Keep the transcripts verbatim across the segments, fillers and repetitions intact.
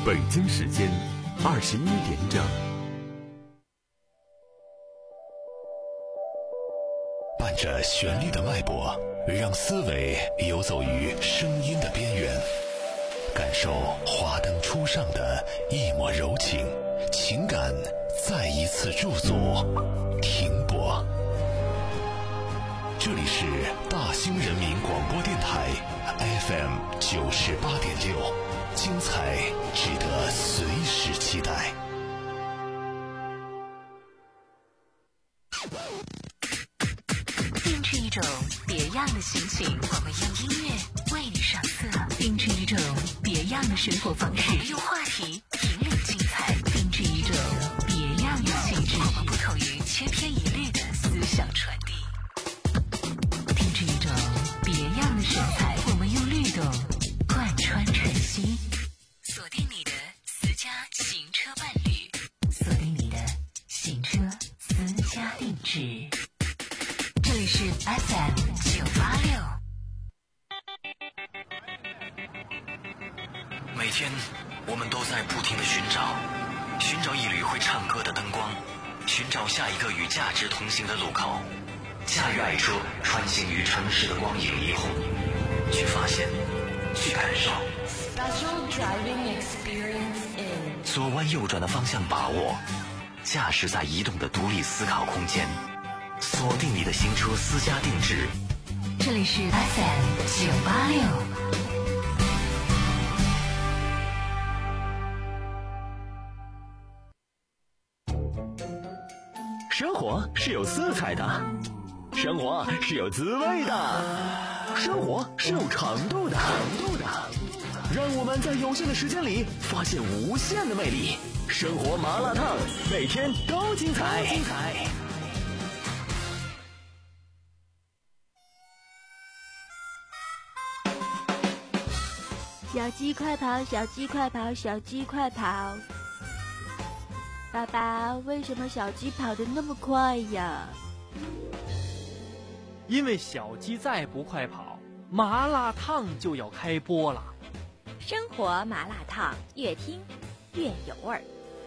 北京时间二十一点整。 伴着旋律的脉搏，让思维游走于声音的边缘，感受华灯初上的一抹柔情，情感再一次驻足停泊。这里是大兴人民广播电台 F M 九十八点六，精彩值得随时期待。 定制一种别样的心情，我们用音乐为你上色；定制一种别样的生活方式，我们用话题引领精彩；定制一种别样的气质，我们不同于千篇一律的思想传递；定制一种别样的神采，我们用律动贯穿晨曦。锁定你的私家行车伴侣，锁定你的行车私家定制。这里是 F M 九八六。 每天我们都在不停地寻找，寻找一缕会唱歌的灯光，寻找下一个与价值同行的路口。驾驭爱车，穿行于城市的光影霓虹，去发现，去感受。 Special driving experience in 左弯右转的方向把握，驾驶在移动的独立思考空间。锁定你的新车私家定制， 这里是 F M 九八六。 生活是有色彩的，生活是有滋味的，生活是有长度的。让我们在有限的时间里发现无限的魅力。生活麻辣烫，每天都精彩。精彩。 小鸡快跑，小鸡快跑，小鸡快跑！爸爸，为什么小鸡跑得那么快呀？ 因为小鸡再不快跑，麻辣烫就要开播了。 生活麻辣烫，越听越有味儿。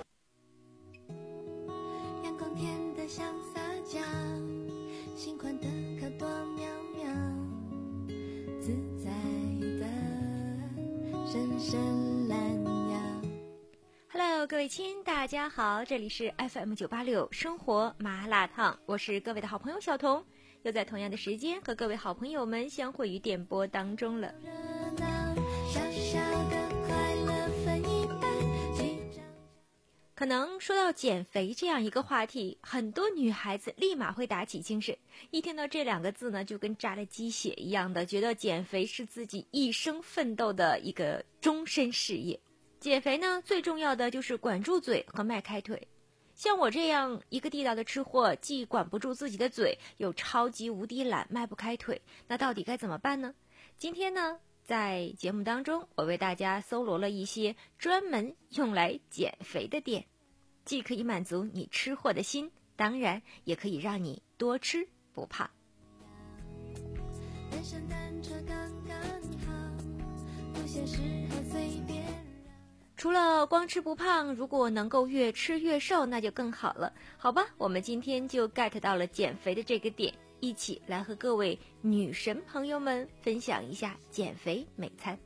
阳光甜得像撒娇，心宽的可多妙妙，自在的伸伸懒腰。 Hello， 各位亲，大家好，这里是 F M 九八六生活麻辣烫，我是各位的好朋友小彤，又在同样的时间和各位好朋友们相会于电波当中了。可能说到减肥这样一个话题，很多女孩子立马会打起精神，一听到这两个字呢，就跟扎了鸡血一样的，觉得减肥是自己一生奋斗的一个终身事业。减肥呢，最重要的就是管住嘴和迈开腿。像我这样一个地道的吃货，既管不住自己的嘴，又超级无敌懒，迈不开腿，那到底该怎么办呢？今天呢，在节目当中，我为大家搜罗了一些专门用来减肥的店，既可以满足你吃货的心，当然也可以让你多吃不胖。除了光吃不胖，如果能够越吃越瘦，那就更好了。好吧，我们今天就 get 到了减肥的这个点，一起来和各位女神朋友们分享一下减肥美餐。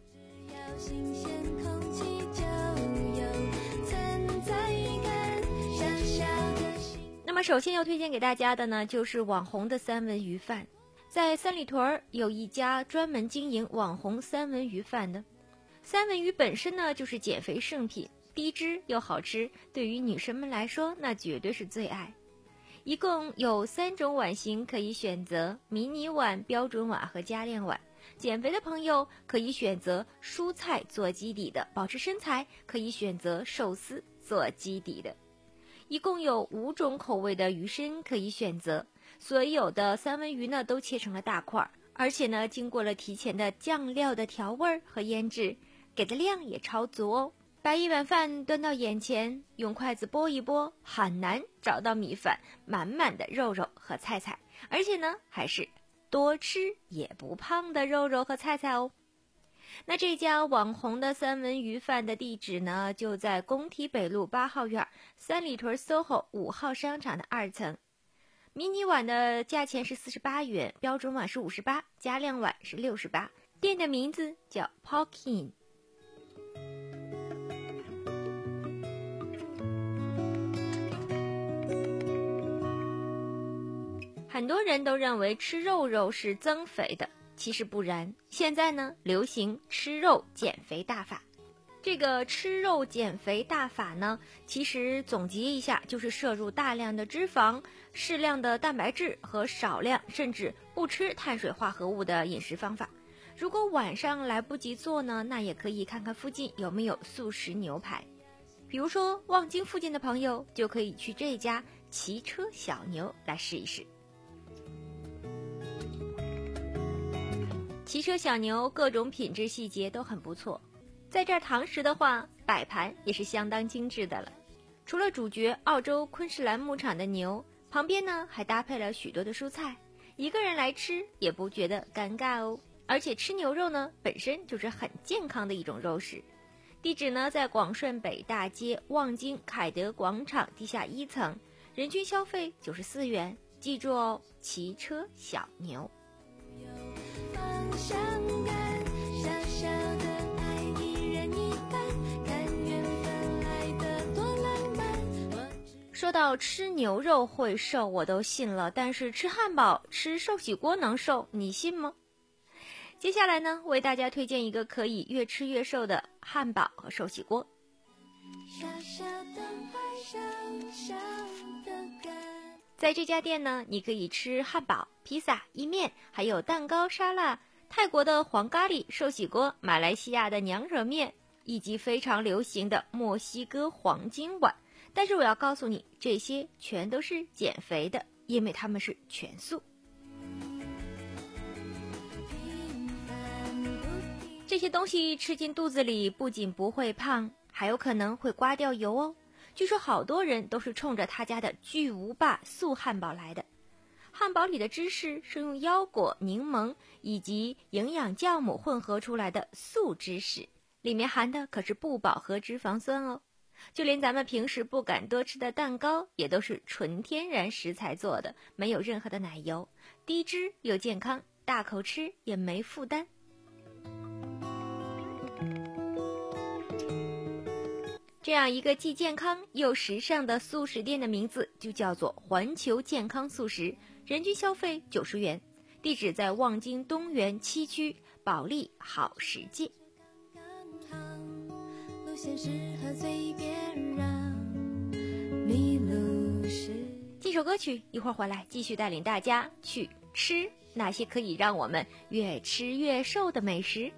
那么首先要推荐给大家的呢，就是网红的三文鱼饭。在三里屯有一家专门经营网红三文鱼饭的。三文鱼本身呢就是减肥圣品，低脂又好吃，对于女生们来说那绝对是最爱。一共有三种碗型可以选择，迷你碗、标准碗和加练碗。减肥的朋友可以选择蔬菜做基底的，保持身材可以选择寿司做基底的。一共有五种口味的鱼身可以选择，所有的三文鱼呢都切成了大块，而且呢经过了提前的酱料的调味和腌制，给的量也超足哦。把一碗饭端到眼前，用筷子拨一拨，很难找到米饭满满的肉肉和菜菜，而且呢还是多吃也不胖的肉肉和菜菜哦。 那这家网红的三文鱼饭的地址呢，就在工体北路八号院三里屯 S O H O 五号商场的二层。迷你碗的价钱是四十八元，标准碗是五十八，加量碗是六十八。店的名字叫 Pokin。很多人都认为吃肉肉是增肥的，其实不然。现在呢，流行吃肉减肥大法。这个吃肉减肥大法呢，其实总结一下，就是摄入大量的脂肪、适量的蛋白质和少量甚至不吃碳水化合物的饮食方法。如果晚上来不及做呢，那也可以看看附近有没有速食牛排。比如说望京附近的朋友就可以去这家骑车小牛来试一试。骑车小牛各种品质细节都很不错，在这儿堂食的话，摆盘也是相当精致的了。除了主角澳洲昆士兰牧场的牛，旁边呢还搭配了许多的蔬菜，一个人来吃也不觉得尴尬哦。而且吃牛肉呢本身就是很健康的一种肉食。地址呢在广顺北大街望京凯德广场地下一层，人均消费九十四元，记住哦，骑车小牛。说到吃牛肉会瘦，我都信了，但是吃汉堡、吃寿喜锅能瘦，你信吗？接下来呢，为大家推荐一个可以越吃越瘦的汉堡和寿喜锅。在这家店呢，你可以吃汉堡、披萨、意面，还有蛋糕、沙拉、泰国的黄咖喱、寿喜锅、马来西亚的娘惹面，以及非常流行的墨西哥黄金碗。但是我要告诉你，这些全都是减肥的，因为它们是全素。这些东西吃进肚子里，不仅不会胖，还有可能会刮掉油哦。据说好多人都是冲着他家的巨无霸素汉堡来的。汉堡里的芝士是用腰果、柠檬以及营养酵母混合出来的素芝士，里面含的可是不饱和脂肪酸哦。就连咱们平时不敢多吃的蛋糕，也都是纯天然食材做的，没有任何的奶油，低脂又健康，大口吃也没负担。这样一个既健康又时尚的素食店的名字就叫做环球健康素食，人均消费九十元，地址在望京东园七区保利好食界。这首歌曲一会儿回来继续带领大家去吃那些可以让我们越吃越瘦的美食。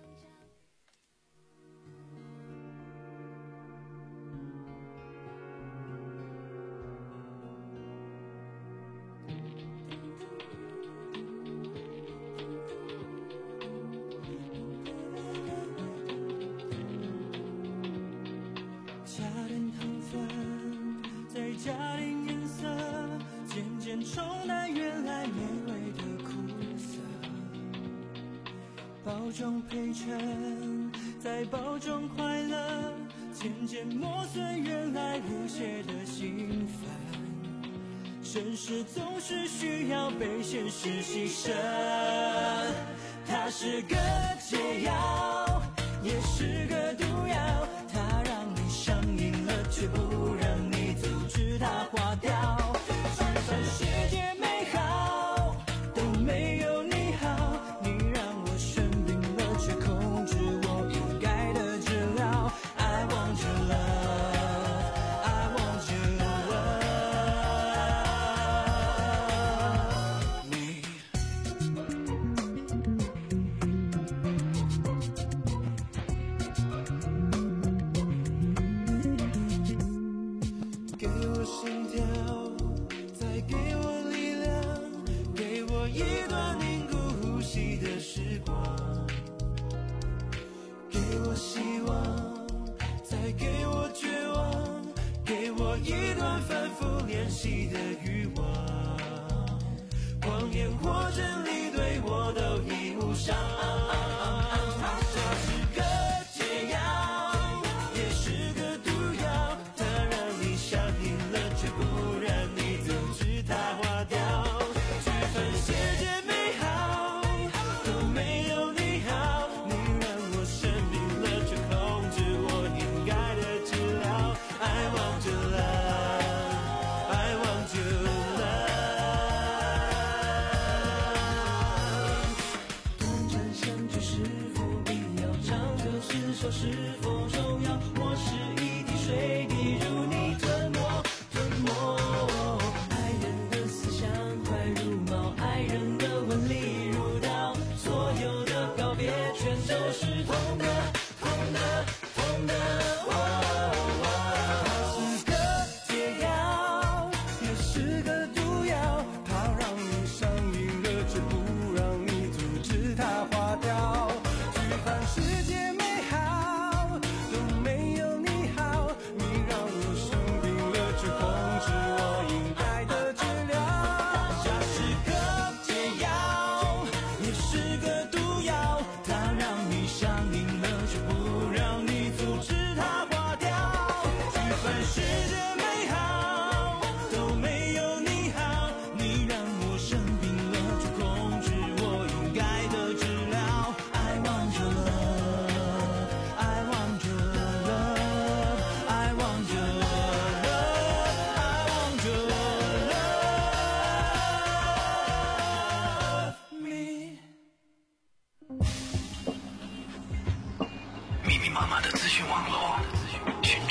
加点糖分，再加点颜色，渐渐冲淡原来美味的苦涩。包装配衬，再包装快乐，渐渐磨损原来无邪的兴奋。真实总是需要被现实牺牲，它是个解药，也是个毒药，它让你上瘾了，却不让你阻止它化掉。就算世界美好，都没有你好，你让我生病了，却控制我应该的治疗。I want your love, I want your love, me。给我心跳，再给我力量，给我一段凝固呼吸的时光。给我希望，再给我绝望，给我一段反复练习的欲望。谎言或真理对我都一无伤。它是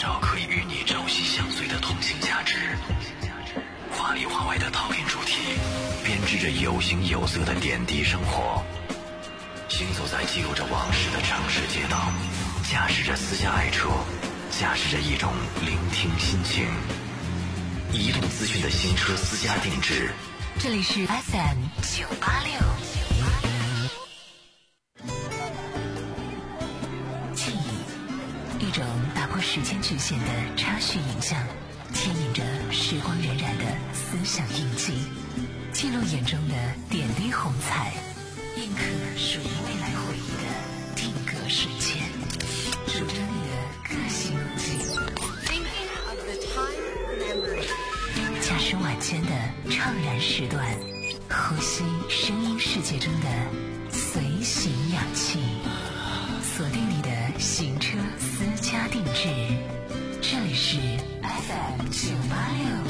找可以与你朝夕相随的同性价值。华里华外的陶片主题，编织着有形有色的点滴生活。行走在记录着往事的城市街道，驾驶着私家爱车，驾驶着一种聆听心情。移动资讯的新车私家定制， 这里是 F M 九八六。记忆，一种打破时间局限的插叙影像，牵引着时光荏苒的思想印记，记录眼中的点滴红彩，印刻属于未来回忆的定格瞬间，主张你的个性路径。驾驶晚间的怅然时段，呼吸声音世界中的随行氧气，锁定你的行车私家定制，这里是 F M 九八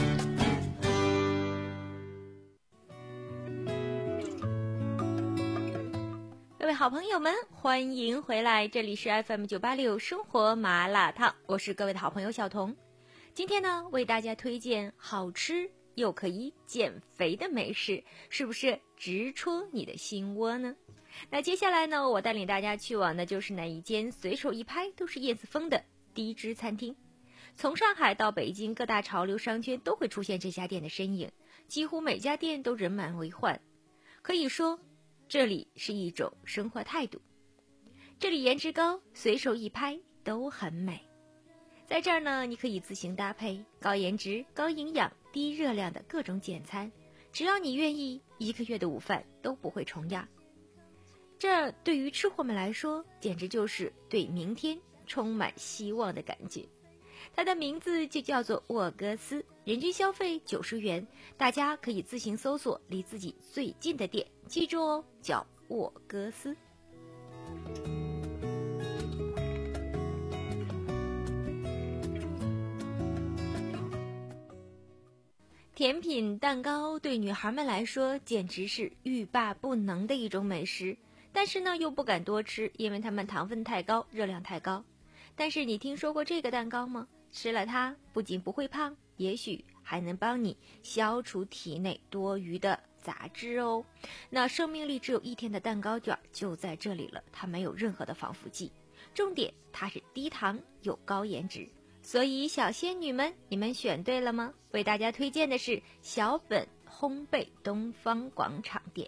六。各位好朋友们，欢迎回来，这里是 F M 九八六生活麻辣烫，我是各位的好朋友小彤。今天呢，为大家推荐好吃又可以减肥的美食，是不是直戳你的心窝呢？那接下来呢，我带领大家去往的就是那一间随手一拍都是叶子风的低脂餐厅。从上海到北京，各大潮流商圈都会出现这家店的身影，几乎每家店都人满为患。可以说，这里是一种生活态度。这里颜值高，随手一拍都很美。在这儿呢，你可以自行搭配高颜值、高营养、低热量的各种简餐，只要你愿意，一个月的午饭都不会重样。这对于吃货们来说，简直就是对明天充满希望的感觉。它的名字就叫做沃戈斯，人均消费九十元，大家可以自行搜索离自己最近的店，记住哦，叫沃戈斯。甜品蛋糕对女孩们来说简直是欲罢不能的一种美食，但是呢又不敢多吃，因为它们糖分太高，热量太高。但是你听说过这个蛋糕吗？吃了它不仅不会胖，也许还能帮你消除体内多余的杂质哦。那生命力只有一天的蛋糕卷就在这里了，它没有任何的防腐剂，重点它是低糖又高颜值。所以小仙女们，你们选对了吗？为大家推荐的是小本烘焙东方广场店。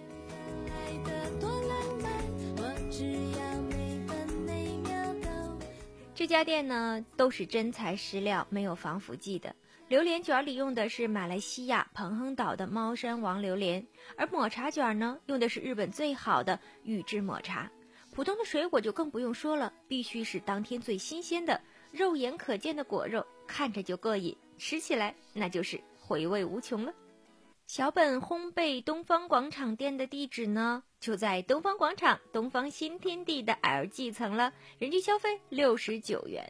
这家店呢都是真材实料，没有防腐剂的。榴莲卷里用的是马来西亚彭亨岛的猫山王榴莲，而抹茶卷呢用的是日本最好的宇治抹茶。普通的水果就更不用说了，必须是当天最新鲜的肉眼可见的果肉，看着就过瘾，吃起来那就是回味无穷了。小本烘焙东方广场店的地址呢，就在东方广场东方新天地的 L G 层了，人均消费六十九元。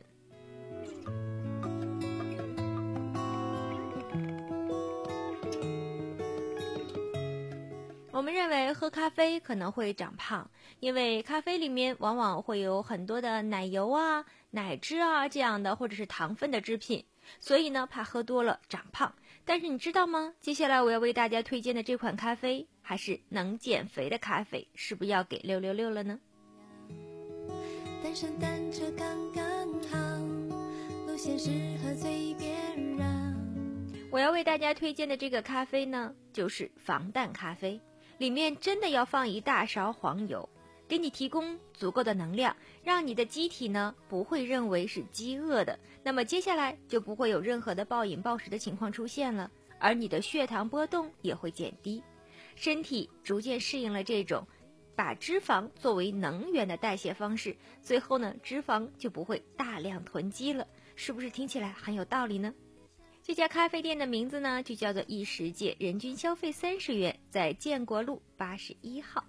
我们认为喝咖啡可能会长胖，因为咖啡里面往往会有很多的奶油啊、奶汁啊这样的，或者是糖分的制品，所以呢怕喝多了长胖。但是你知道吗？接下来我要为大家推荐的这款咖啡还是能减肥的咖啡，是不是要给六六六了呢？单身单车刚刚好，路线适合随便绕。我要为大家推荐的这个咖啡呢，就是防弹咖啡，里面真的要放一大勺黄油，给你提供足够的能量，让你的机体呢不会认为是饥饿的，那么接下来就不会有任何的暴饮暴食的情况出现了，而你的血糖波动也会减低，身体逐渐适应了这种把脂肪作为能源的代谢方式，最后呢脂肪就不会大量囤积了，是不是听起来很有道理呢？这家咖啡店的名字呢就叫做异世界，人均消费三十元，在建国路八十一号。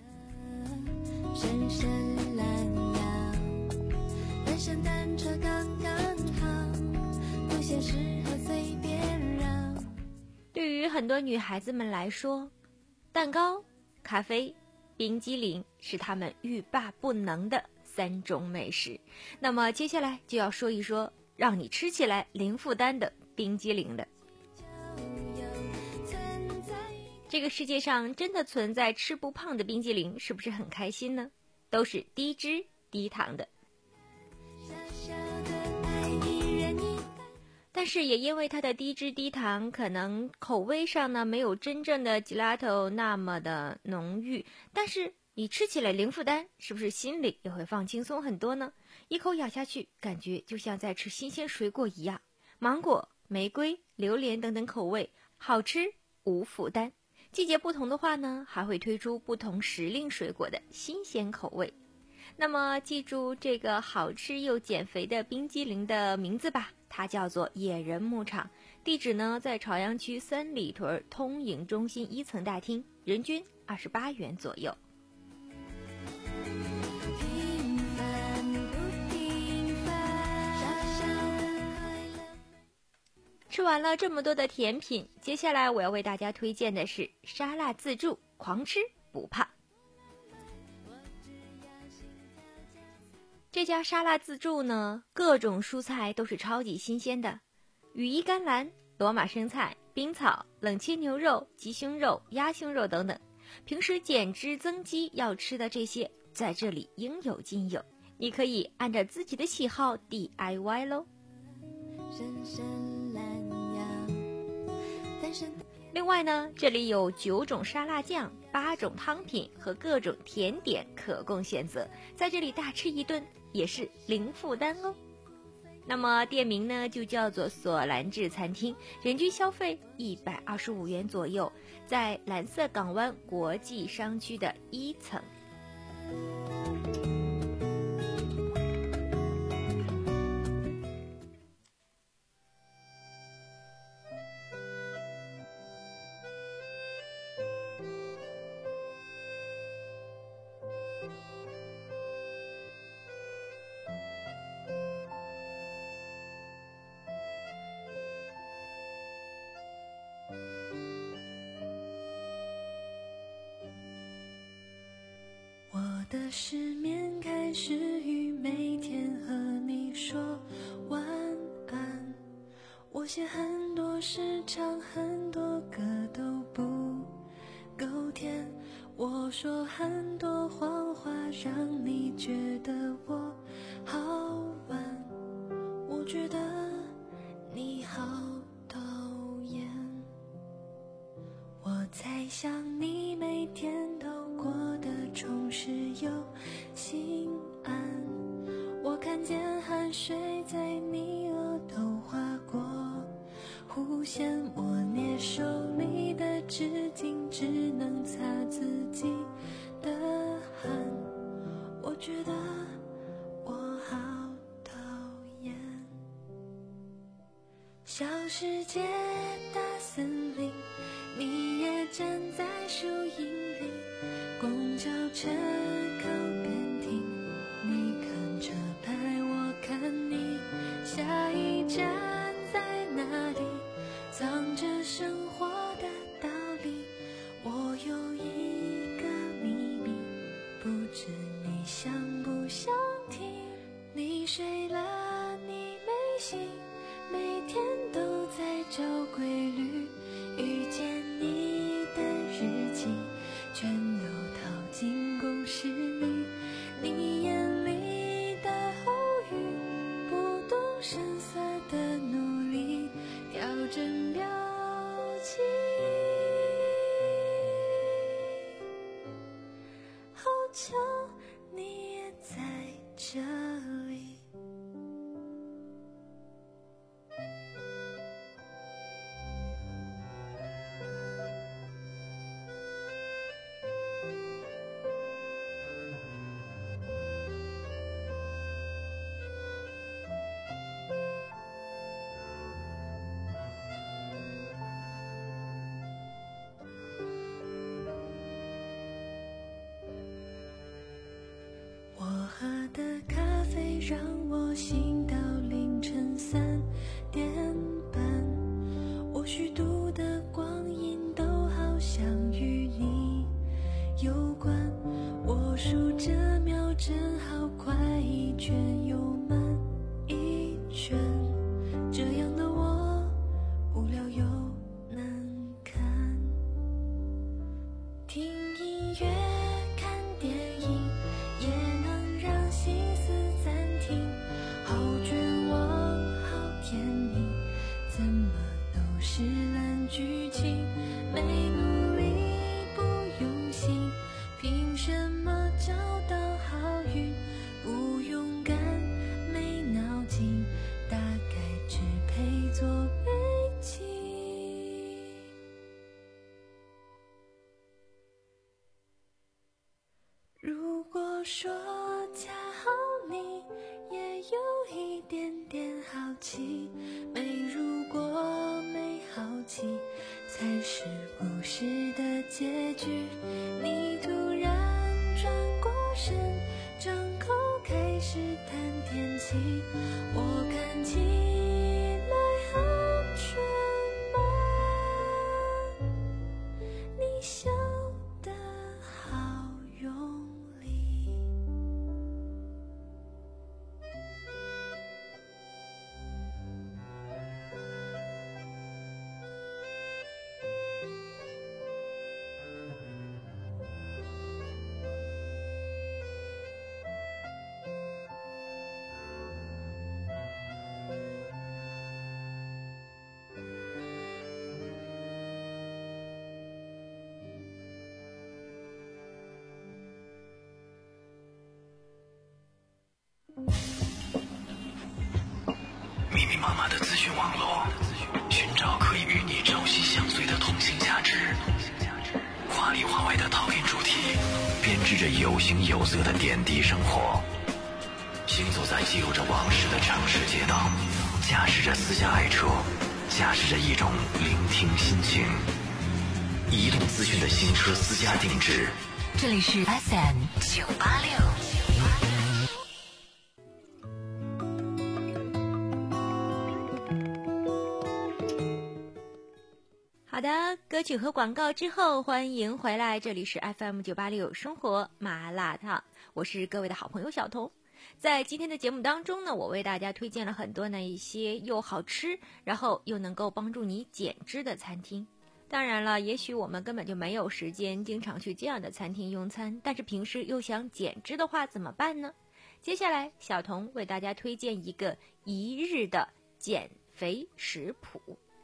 深深懒腰，单身单车刚刚好，路线适合随便绕。对于很多女孩子们来说，蛋糕、咖啡、冰激凌是她们欲罢不能的三种美食。那么接下来就要说一说让你吃起来零负担的冰激凌的。这个世界上真的存在吃不胖的冰激凌，是不是很开心呢？都是低脂低糖的。但是也因为它的低脂低糖，可能口味上呢没有真正的 gelato 那么的浓郁，但是你吃起来零负担，是不是心里也会放轻松很多呢？一口咬下去，感觉就像在吃新鲜水果一样，芒果、玫瑰、榴莲等等口味，好吃无负担。季节不同的话呢，还会推出不同时令水果的新鲜口味。那么记住这个好吃又减肥的冰激凌的名字吧，它叫做野人牧场，地址呢在朝阳区三里屯通营中心一层大厅，人均二十八元左右。吃完了这么多的甜品，接下来我要为大家推荐的是沙拉自助，狂吃不胖。这家沙拉自助呢，各种蔬菜都是超级新鲜的，羽衣甘蓝、罗马生菜、冰草、冷切牛肉、鸡胸肉、鸭胸肉等等，平时减脂增肌要吃的这些，在这里应有尽有，你可以按照自己的喜好 D I Y 咯。另外呢，这里有九种沙拉酱、八种汤品和各种甜点可供选择，在这里大吃一顿也是零负担哦。那么店名呢就叫做索兰治餐厅，人均消费一百二十五元左右，在蓝色港湾国际商区的一层。 我的失眠开始于每天和你说晚安，我写很多诗唱很多歌都不够甜，我说很多谎话让你觉得我好玩，我觉得你好讨厌，我猜想你每天都过得充实又心安，我看见汗水在你额头划过弧线，我捏手里的纸巾只能擦自己的汗，我觉得我好讨厌。小世界大森林，你也站在树荫里，公交车靠边停，你看车牌我看你，下一站在哪里，藏着生活的道理，我有一个秘密，不知你想不想听，你睡了你没醒，每天都在找规律，遇见你的日记全都套进公式里，你眼里的偶遇，不动声色的努力，调整表情，好巧你也在这里。我喝的咖啡让我醒到凌晨三点半，我虚度的光阴都好像与你有关，我数着秒针好快，一圈又慢一圈。 好奇，没如果没好奇才是故事的结局。你突然转过身，张口开始谈天气，我看起来很蠢吗？你笑得好用力。 密密麻麻的资讯网络，寻找可以与你朝夕相随的同性价值。华里华外的讨论主题，编织着有形有色的点滴生活。行走在记录着往事的城市街道，驾驶着私家爱车，驾驶着一种聆听心情。移动资讯的新车私家定制。 这里是 F M 九八六。好的，歌曲和广告之后，欢迎回来，这里是 F M 九八六生活麻辣烫，我是各位的好朋友小彤。在今天的节目当中呢，我为大家推荐了很多呢一些又好吃，然后又能够帮助你减脂的餐厅。当然了，也许我们根本就没有时间经常去这样的餐厅用餐，但是平时又想减脂的话怎么办呢？接下来小彤为大家推荐一个一日的减肥食谱。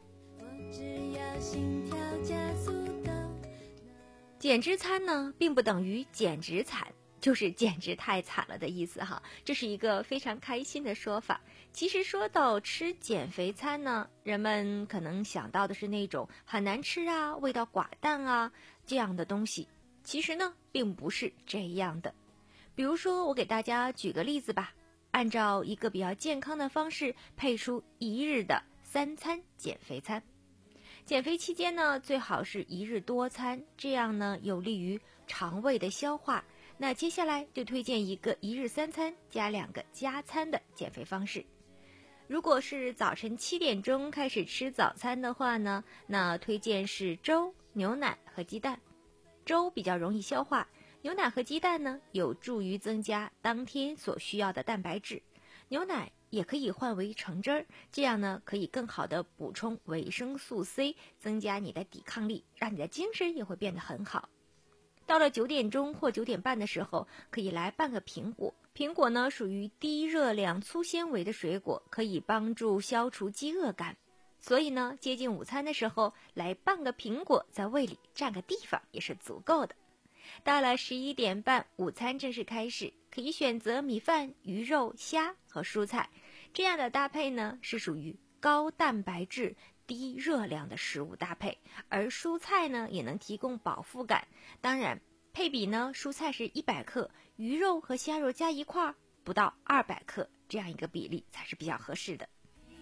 减脂餐呢，并不等于减脂惨，就是减脂太惨了的意思哈，这是一个非常开心的说法。其实说到吃减肥餐呢，人们可能想到的是那种很难吃啊、味道寡淡啊这样的东西，其实呢，并不是这样的。比如说，我给大家举个例子吧，按照一个比较健康的方式，配出一日的三餐减肥餐。减肥期间呢，最好是一日多餐，这样呢有利于肠胃的消化。那接下来就推荐一个一日三餐加两个加餐的减肥方式。如果是早晨七点钟开始吃早餐的话呢，那推荐是粥、牛奶和鸡蛋。粥比较容易消化，牛奶和鸡蛋呢有助于增加当天所需要的蛋白质。牛奶也可以换为橙汁儿，这样呢可以更好的补充维生素 C， 增加你的抵抗力，让你的精神也会变得很好。到了九点钟或九点半的时候，可以来半个苹果。苹果呢属于低热量粗纤维的水果，可以帮助消除饥饿感。所以呢，接近午餐的时候来半个苹果，在胃里占个地方也是足够的。到了十一点半，午餐正式开始，可以选择米饭、鱼肉、虾和蔬菜。这样的搭配呢，是属于高蛋白质、低热量的食物搭配，而蔬菜呢，也能提供饱腹感。当然，配比呢，蔬菜是一百克，鱼肉和虾肉加一块不到二百克，这样一个比例才是比较合适的。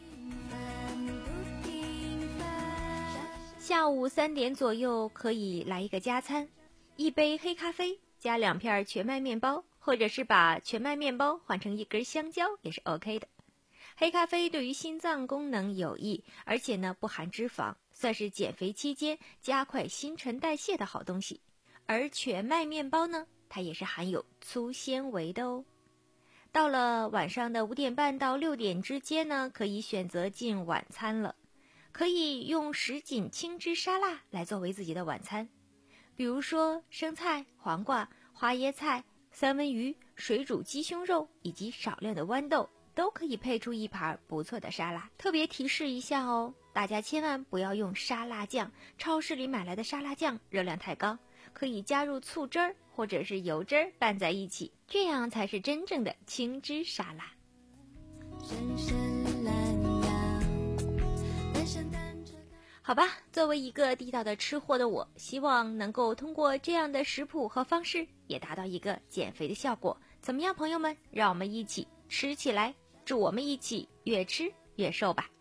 下午三点左右可以来一个加餐，一杯黑咖啡加两片全麦面包，或者是把全麦面包换成一根香蕉也是 OK 的。黑咖啡对于心脏功能有益，而且呢不含脂肪，算是减肥期间加快新陈代谢的好东西。而全麦面包呢，它也是含有粗纤维的哦。到了晚上的五点半到六点之间呢，可以选择进晚餐了。可以用什锦青汁沙拉来作为自己的晚餐，比如说生菜、黄瓜、花椰菜、三文鱼、水煮鸡胸肉以及少量的豌豆，都可以配出一盘不错的沙拉。特别提示一下哦，大家千万不要用沙拉酱，超市里买来的沙拉酱热量太高，可以加入醋汁儿或者是油汁儿拌在一起，这样才是真正的青汁沙拉。 深深蓝洋，单身单车。 好吧，作为一个地道的吃货的我，希望能够通过这样的食谱和方式，也达到一个减肥的效果。怎么样，朋友们？让我们一起吃起来，祝我们一起越吃越瘦吧。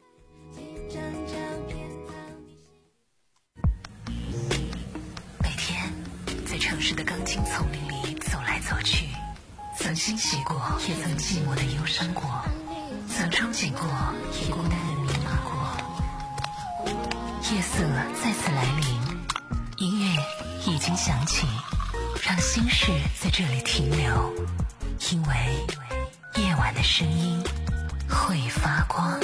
每天在城市的钢筋丛林里走来走去，曾欣喜过，也曾寂寞的忧伤过，曾憧憬过，也孤单的迷茫过。夜色再次来临，音乐已经响起，让心事在这里停留，因为夜晚的声音会发光。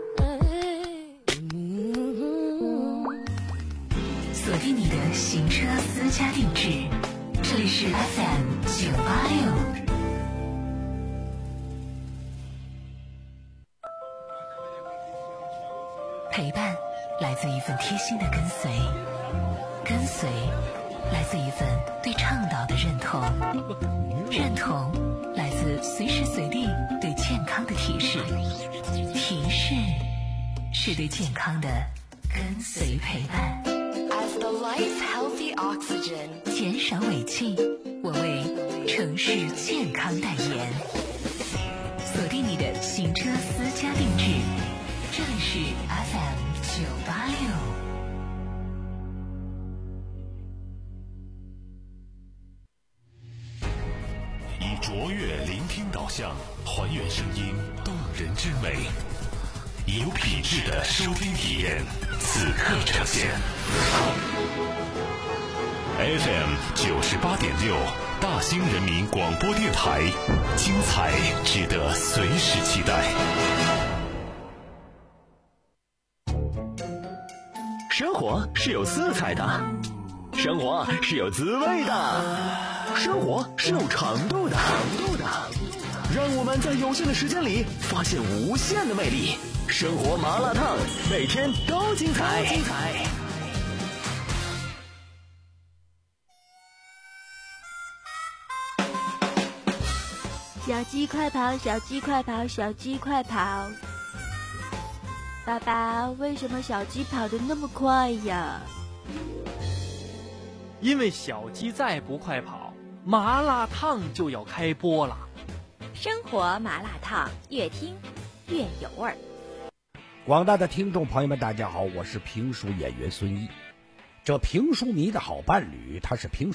锁定你的行车私家定制，这里是 F M 九八六。陪伴来自一份贴心的跟随，跟随来自一份对倡导的认同，认同来自随时随地对健康的提示，提示是对健康的跟随陪伴。As the life healthy oxygen， 减少尾气，我为城市健康代言。锁定你的行车私家定制，这里是 F M 九八六。 以卓越聆听导向，还原声音动人之美，以有品质的收听体验，此刻呈现。F M 九十八点六，大兴人民广播电台，精彩值得随时期待。 生活是有色彩的，生活是有滋味的，生活是有长度的，长度的。让我们在有限的时间里发现无限的魅力。生活麻辣烫，每天都精彩。精彩。 小鸡快跑，小鸡快跑，小鸡快跑！爸爸，为什么小鸡跑得那么快呀？ 因为小鸡再不快跑，麻辣烫就要开播了。 生活麻辣烫，越听越有味儿。 广大的听众朋友们，大家好，我是评书演员孙一。这评书迷的好伴侣，他是评书